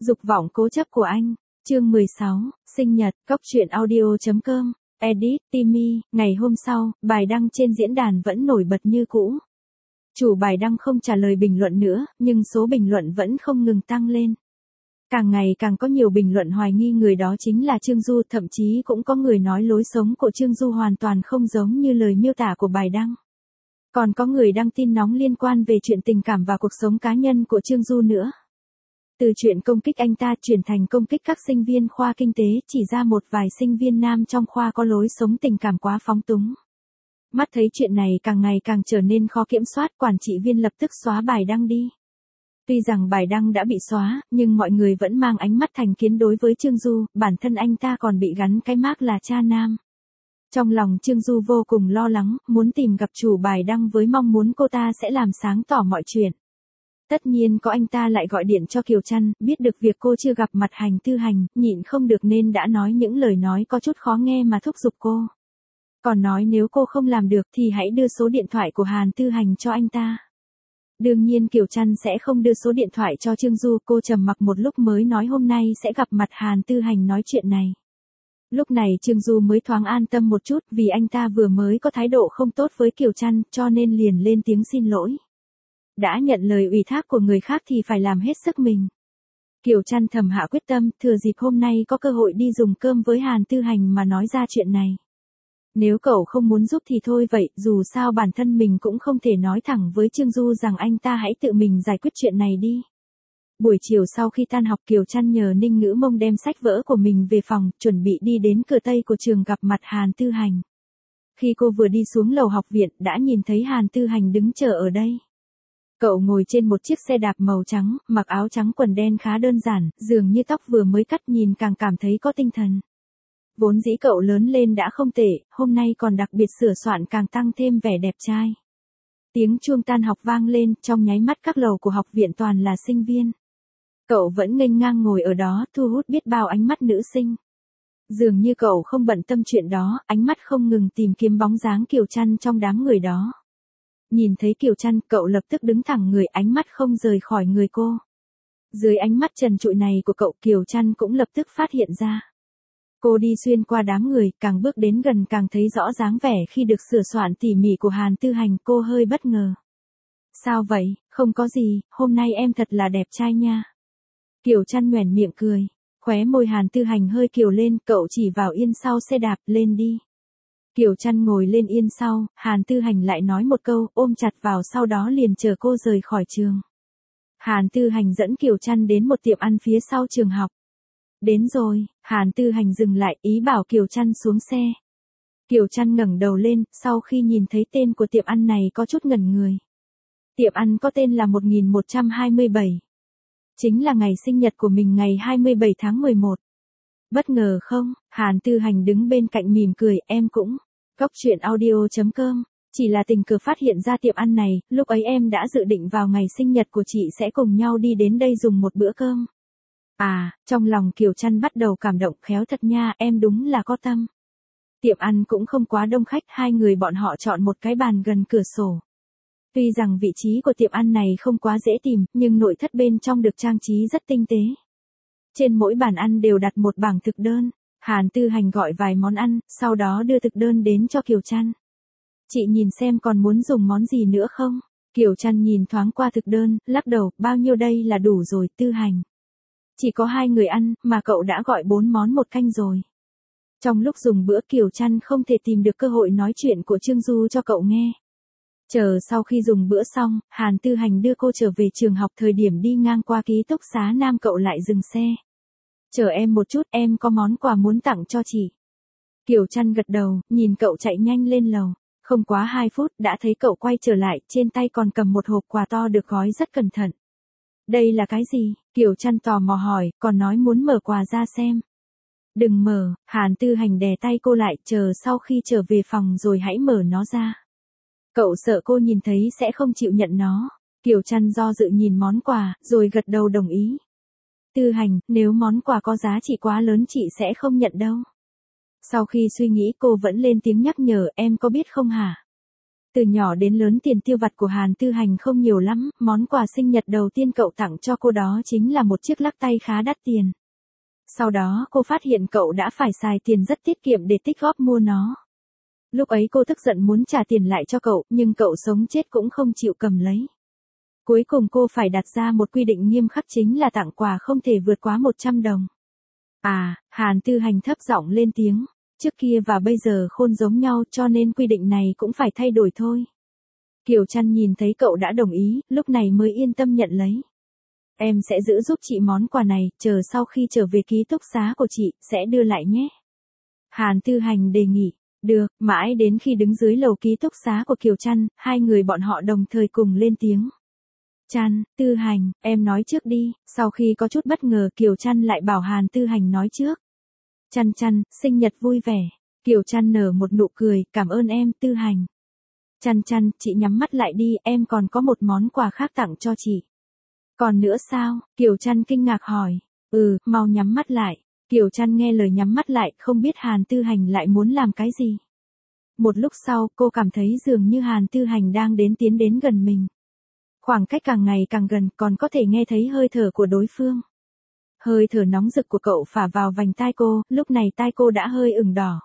Dục vọng cố chấp của anh. Chương 16, sinh nhật, Cóc truyện audio.com, edit, Timmy. Ngày hôm sau, bài đăng trên diễn đàn vẫn nổi bật như cũ. Chủ bài đăng không trả lời bình luận nữa, nhưng số bình luận vẫn không ngừng tăng lên. Càng ngày càng có nhiều bình luận hoài nghi người đó chính là Trương Du, thậm chí cũng có người nói lối sống của Trương Du hoàn toàn không giống như lời miêu tả của bài đăng. Còn có người đăng tin nóng liên quan về chuyện tình cảm và cuộc sống cá nhân của Trương Du nữa. Từ chuyện công kích anh ta chuyển thành công kích các sinh viên khoa kinh tế, chỉ ra một vài sinh viên nam trong khoa có lối sống tình cảm quá phóng túng. Mắt thấy chuyện này càng ngày càng trở nên khó kiểm soát, quản trị viên lập tức xóa bài đăng đi. Tuy rằng bài đăng đã bị xóa, nhưng mọi người vẫn mang ánh mắt thành kiến đối với Trương Du, bản thân anh ta còn bị gắn cái mác là cha nam. Trong lòng Trương Du vô cùng lo lắng, muốn tìm gặp chủ bài đăng với mong muốn cô ta sẽ làm sáng tỏ mọi chuyện. Tất nhiên có anh ta lại gọi điện cho Kiều Trăn, biết được việc cô chưa gặp mặt Hàn Tư Hành, nhịn không được nên đã nói những lời nói có chút khó nghe mà thúc giục cô. Còn nói nếu cô không làm được thì hãy đưa số điện thoại của Hàn Tư Hành cho anh ta. Đương nhiên Kiều Trăn sẽ không đưa số điện thoại cho Trương Du, cô trầm mặc một lúc mới nói hôm nay sẽ gặp mặt Hàn Tư Hành nói chuyện này. Lúc này Trương Du mới thoáng an tâm một chút, vì anh ta vừa mới có thái độ không tốt với Kiều Trăn, cho nên liền lên tiếng xin lỗi. Đã nhận lời ủy thác của người khác thì phải làm hết sức mình. Kiều Trăn thầm hạ quyết tâm, thừa dịp hôm nay có cơ hội đi dùng cơm với Hàn Tư Hành mà nói ra chuyện này. Nếu cậu không muốn giúp thì thôi vậy, dù sao bản thân mình cũng không thể nói thẳng với Trương Du rằng anh ta hãy tự mình giải quyết chuyện này đi. Buổi chiều sau khi tan học, Kiều Trăn nhờ Ninh Ngữ Mông đem sách vở của mình về phòng, chuẩn bị đi đến cửa Tây của trường gặp mặt Hàn Tư Hành. Khi cô vừa đi xuống lầu học viện, đã nhìn thấy Hàn Tư Hành đứng chờ ở đây. Cậu ngồi trên một chiếc xe đạp màu trắng, mặc áo trắng quần đen khá đơn giản, dường như tóc vừa mới cắt, nhìn càng cảm thấy có tinh thần. Vốn dĩ cậu lớn lên đã không tệ, hôm nay còn đặc biệt sửa soạn càng tăng thêm vẻ đẹp trai. Tiếng chuông tan học vang lên, trong nháy mắt các lầu của học viện toàn là sinh viên. Cậu vẫn nghênh ngang ngồi ở đó, thu hút biết bao ánh mắt nữ sinh. Dường như cậu không bận tâm chuyện đó, ánh mắt không ngừng tìm kiếm bóng dáng Kiều Trăn trong đám người đó. Nhìn thấy Kiều Trăn, cậu lập tức đứng thẳng người, ánh mắt không rời khỏi người cô. Dưới ánh mắt trần trụi này của cậu, Kiều Trăn cũng lập tức phát hiện ra. Cô đi xuyên qua đám người, càng bước đến gần càng thấy rõ dáng vẻ khi được sửa soạn tỉ mỉ của Hàn Tư Hành, cô hơi bất ngờ. Sao vậy, không có gì, hôm nay em thật là đẹp trai nha. Kiều Trăn nhoẻn miệng cười, khóe môi Hàn Tư Hành hơi kiều lên, cậu chỉ vào yên sau xe đạp, lên đi. Kiều Trăn ngồi lên yên sau, Hàn Tư Hành lại nói một câu, ôm chặt vào, sau đó liền chờ cô rời khỏi trường. Hàn Tư Hành dẫn Kiều Trăn đến một tiệm ăn phía sau trường học. Đến rồi, Hàn Tư Hành dừng lại, ý bảo Kiều Trăn xuống xe. Kiều Trăn ngẩng đầu lên, sau khi nhìn thấy tên của tiệm ăn này có chút ngẩn người. Tiệm ăn có tên là 1127. Chính là ngày sinh nhật của mình, ngày 27 tháng 11. Bất ngờ không? Hàn Tư Hành đứng bên cạnh mỉm cười, em cũng. Cóc truyện audio.com, chỉ là tình cờ phát hiện ra tiệm ăn này, lúc ấy em đã dự định vào ngày sinh nhật của chị sẽ cùng nhau đi đến đây dùng một bữa cơm. À, trong lòng Kiều Trăn bắt đầu cảm động, khéo thật nha, em đúng là có tâm. Tiệm ăn cũng không quá đông khách, hai người bọn họ chọn một cái bàn gần cửa sổ. Tuy rằng vị trí của tiệm ăn này không quá dễ tìm, nhưng nội thất bên trong được trang trí rất tinh tế. Trên mỗi bàn ăn đều đặt một bảng thực đơn. Hàn Tư Hành gọi vài món ăn, sau đó đưa thực đơn đến cho Kiều Trăn. Chị nhìn xem còn muốn dùng món gì nữa không? Kiều Trăn nhìn thoáng qua thực đơn, lắc đầu, bao nhiêu đây là đủ rồi, Tư Hành. Chỉ có 2 người ăn, mà cậu đã gọi 4 món một canh rồi. Trong lúc dùng bữa, Kiều Trăn không thể tìm được cơ hội nói chuyện của Trương Du cho cậu nghe. Chờ sau khi dùng bữa xong, Hàn Tư Hành đưa cô trở về trường học, thời điểm đi ngang qua ký túc xá nam cậu lại dừng xe. Chờ em một chút, em có món quà muốn tặng cho chị. Kiều Trăn gật đầu, nhìn cậu chạy nhanh lên lầu. Không quá 2 phút, đã thấy cậu quay trở lại, trên tay còn cầm một hộp quà to được gói rất cẩn thận. Đây là cái gì? Kiều Trăn tò mò hỏi, còn nói muốn mở quà ra xem. Đừng mở, Hàn Tư Hành đè tay cô lại, chờ sau khi trở về phòng rồi hãy mở nó ra. Cậu sợ cô nhìn thấy sẽ không chịu nhận nó. Kiều Trăn do dự nhìn món quà, rồi gật đầu đồng ý. Tư Hành, nếu món quà có giá trị quá lớn chị sẽ không nhận đâu. Sau khi suy nghĩ cô vẫn lên tiếng nhắc nhở, em có biết không hả? Từ nhỏ đến lớn tiền tiêu vặt của Hàn Tư Hành không nhiều lắm, món quà sinh nhật đầu tiên cậu tặng cho cô đó chính là một chiếc lắc tay khá đắt tiền. Sau đó cô phát hiện cậu đã phải xài tiền rất tiết kiệm để tích góp mua nó. Lúc ấy cô tức giận muốn trả tiền lại cho cậu, nhưng cậu sống chết cũng không chịu cầm lấy. Cuối cùng cô phải đặt ra một quy định nghiêm khắc, chính là tặng quà không thể vượt quá 100 đồng. À, Hàn Tư Hành thấp giọng lên tiếng, trước kia và bây giờ khôn giống nhau, cho nên quy định này cũng phải thay đổi thôi. Kiều Trăn nhìn thấy cậu đã đồng ý, lúc này mới yên tâm nhận lấy. Em sẽ giữ giúp chị món quà này, chờ sau khi trở về ký túc xá của chị, sẽ đưa lại nhé. Hàn Tư Hành đề nghị. Được, mãi đến khi đứng dưới lầu ký túc xá của Kiều Trăn, hai người bọn họ đồng thời cùng lên tiếng. Trăn, Tư Hành, em nói trước đi. Sau khi có chút bất ngờ, Kiều Trăn lại bảo Hàn Tư Hành nói trước. Trăn, sinh nhật vui vẻ. Kiều Trăn nở một nụ cười, cảm ơn em, Tư Hành. Trăn, chị nhắm mắt lại đi, em còn có một món quà khác tặng cho chị. Còn nữa sao? Kiều Trăn kinh ngạc hỏi. Mau nhắm mắt lại. Kiều Trăn nghe lời nhắm mắt lại, không biết Hàn Tư Hành lại muốn làm cái gì. Một lúc sau, cô cảm thấy dường như Hàn Tư Hành đang tiến đến gần mình. Khoảng cách càng ngày càng gần, còn có thể nghe thấy hơi thở của đối phương. Hơi thở nóng rực của cậu phả vào vành tai cô, lúc này tai cô đã hơi ửng đỏ.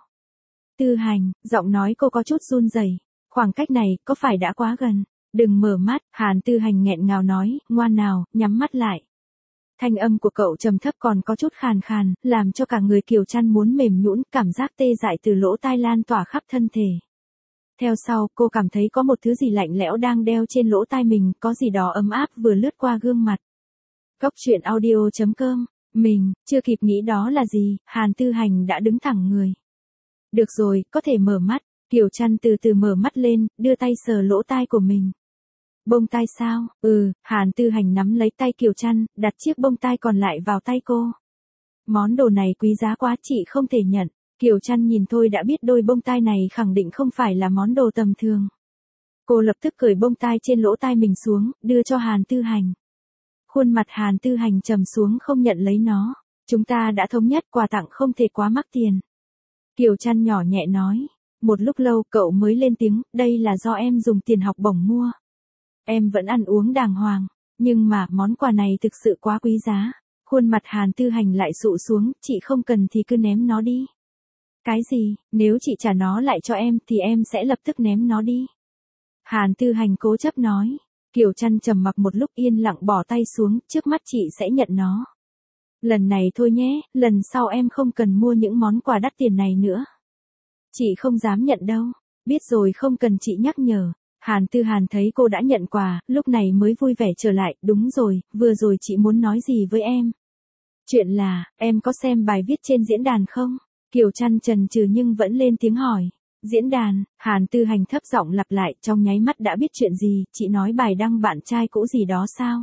Tư Hành, giọng nói cô có chút run rẩy. Khoảng cách này, có phải đã quá gần? Đừng mở mắt, Hàn Tư Hành nghẹn ngào nói, ngoan nào, nhắm mắt lại. Thanh âm của cậu trầm thấp còn có chút khàn khàn, làm cho cả người Kiều Trăn muốn mềm nhũn, cảm giác tê dại từ lỗ tai lan tỏa khắp thân thể. Theo sau, cô cảm thấy có một thứ gì lạnh lẽo đang đeo trên lỗ tai mình, có gì đó ấm áp vừa lướt qua gương mặt. Cốc truyện audio.com, mình, chưa kịp nghĩ đó là gì, Hàn Tư Hành đã đứng thẳng người. Được rồi, có thể mở mắt. Kiều Trăn từ từ mở mắt lên, đưa tay sờ lỗ tai của mình. Bông tai sao? Hàn Tư Hành nắm lấy tay Kiều Trăn, đặt chiếc bông tai còn lại vào tay cô. Món đồ này quý giá quá, chị không thể nhận. Kiều Trăn nhìn thôi đã biết đôi bông tai này khẳng định không phải là món đồ tầm thường. Cô lập tức cởi bông tai trên lỗ tai mình xuống, đưa cho Hàn Tư Hành. Khuôn mặt Hàn Tư Hành trầm xuống không nhận lấy nó. Chúng ta đã thống nhất quà tặng không thể quá mắc tiền. Kiều Trăn nhỏ nhẹ nói. Một lúc lâu cậu mới lên tiếng, đây là do em dùng tiền học bổng mua. Em vẫn ăn uống đàng hoàng, nhưng mà món quà này thực sự quá quý giá. Khuôn mặt Hàn Tư Hành lại sụ xuống, chị không cần thì cứ ném nó đi. Cái gì, nếu chị trả nó lại cho em thì em sẽ lập tức ném nó đi. Hàn Tư Hành cố chấp nói. Kiều Trăn trầm mặc một lúc yên lặng bỏ tay xuống, trước mắt chị sẽ nhận nó. Lần này thôi nhé, lần sau em không cần mua những món quà đắt tiền này nữa. Chị không dám nhận đâu. Biết rồi, không cần chị nhắc nhở. Hàn Tư Hàn thấy cô đã nhận quà, lúc này mới vui vẻ trở lại. Đúng rồi, vừa rồi chị muốn nói gì với em? Chuyện là, em có xem bài viết trên diễn đàn không? Kiều Trăn chần chừ nhưng vẫn lên tiếng hỏi. Diễn đàn, Hàn Tư Hành thấp giọng lặp lại, trong nháy mắt đã biết chuyện gì, chị nói bài đăng bạn trai cũ gì đó sao?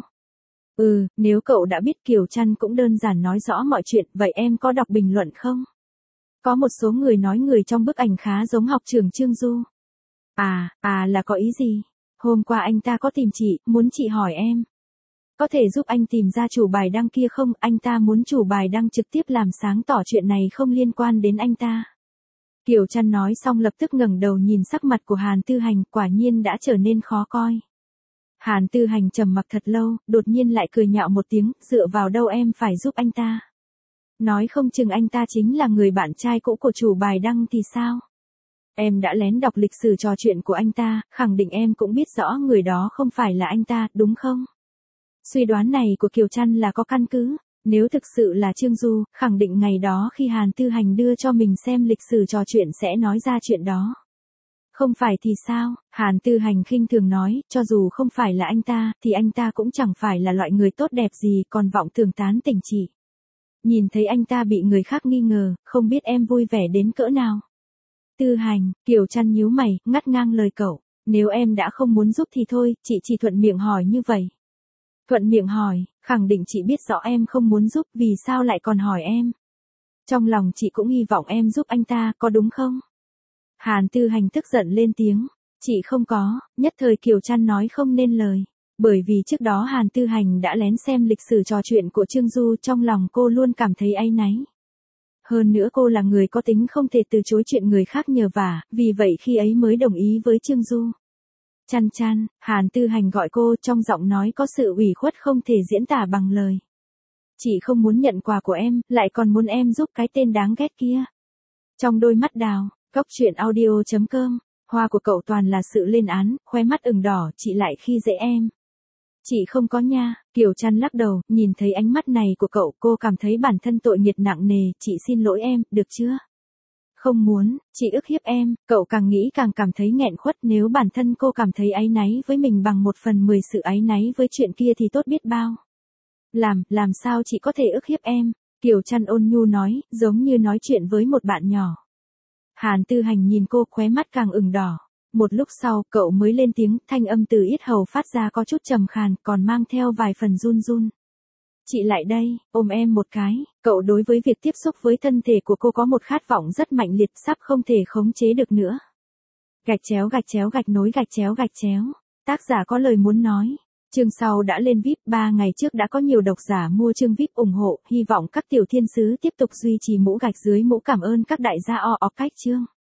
Nếu cậu đã biết, Kiều Trăn cũng đơn giản nói rõ mọi chuyện, vậy em có đọc bình luận không? Có một số người nói người trong bức ảnh khá giống học trưởng Trương Du. Là có ý gì? Hôm qua anh ta có tìm chị, muốn chị hỏi em. Có thể giúp anh tìm ra chủ bài đăng kia không? Anh ta muốn chủ bài đăng trực tiếp làm sáng tỏ chuyện này không liên quan đến anh ta. Kiều Trăn nói xong lập tức ngẩng đầu nhìn sắc mặt của Hàn Tư Hành, quả nhiên đã trở nên khó coi. Hàn Tư Hành trầm mặc thật lâu, đột nhiên lại cười nhạo một tiếng, dựa vào đâu em phải giúp anh ta? Nói không chừng anh ta chính là người bạn trai cũ của chủ bài đăng thì sao? Em đã lén đọc lịch sử trò chuyện của anh ta, khẳng định em cũng biết rõ người đó không phải là anh ta, đúng không? Suy đoán này của Kiều Trăn là có căn cứ. Nếu thực sự là Trương Du, khẳng định ngày đó khi Hàn Tư Hành đưa cho mình xem lịch sử trò chuyện sẽ nói ra chuyện đó. Không phải thì sao? Hàn Tư Hành khinh thường nói, cho dù không phải là anh ta, thì anh ta cũng chẳng phải là loại người tốt đẹp gì, còn vọng tưởng tán tỉnh chị. Nhìn thấy anh ta bị người khác nghi ngờ, không biết em vui vẻ đến cỡ nào. Tư Hành, Kiều Trăn nhíu mày, ngắt ngang lời cậu. Nếu em đã không muốn giúp thì thôi, chị chỉ thuận miệng hỏi như vậy. Thuận miệng hỏi, khẳng định chị biết rõ em không muốn giúp, vì sao lại còn hỏi em? Trong lòng chị cũng hy vọng em giúp anh ta, có đúng không? Hàn Tư Hành tức giận lên tiếng. Chị không có, nhất thời Kiều Trăn nói không nên lời. Bởi vì trước đó Hàn Tư Hành đã lén xem lịch sử trò chuyện của Trương Du, trong lòng cô luôn cảm thấy áy náy. Hơn nữa cô là người có tính không thể từ chối chuyện người khác nhờ vả, vì vậy khi ấy mới đồng ý với Trương Du. Chăn chăn, Hàn Tư Hành gọi cô, trong giọng nói có sự ủy khuất không thể diễn tả bằng lời. Chị không muốn nhận quà của em, lại còn muốn em giúp cái tên đáng ghét kia. Trong đôi mắt đào, Cóc truyện audio.com, hoa của cậu toàn là sự lên án, khóe mắt ửng đỏ, chị lại khi dễ em. Chị không có nha, Kiều Trăn lắc đầu, nhìn thấy ánh mắt này của cậu, cô cảm thấy bản thân tội nghiệp nặng nề, chị xin lỗi em, được chưa? Không muốn, chị ức hiếp em, cậu càng nghĩ càng cảm thấy nghẹn khuất, nếu bản thân cô cảm thấy áy náy với mình bằng 1/10 sự áy náy với chuyện kia thì tốt biết bao. Làm sao chị có thể ức hiếp em? Kiều Trăn ôn nhu nói, giống như nói chuyện với một bạn nhỏ. Hàn Tư Hành nhìn cô, khóe mắt càng ửng đỏ. Một lúc sau, cậu mới lên tiếng, thanh âm từ yết hầu phát ra có chút trầm khàn, còn mang theo vài phần run run. Chị lại đây, ôm em một cái, cậu đối với việc tiếp xúc với thân thể của cô có một khát vọng rất mạnh liệt, sắp không thể khống chế được nữa. Gạch chéo gạch nối gạch chéo. Tác giả có lời muốn nói. Chương sau đã lên VIP, 3 ngày trước đã có nhiều độc giả mua chương VIP ủng hộ, hy vọng các tiểu thiên sứ tiếp tục duy trì mũ gạch dưới mũ, cảm ơn các đại gia o cách chương.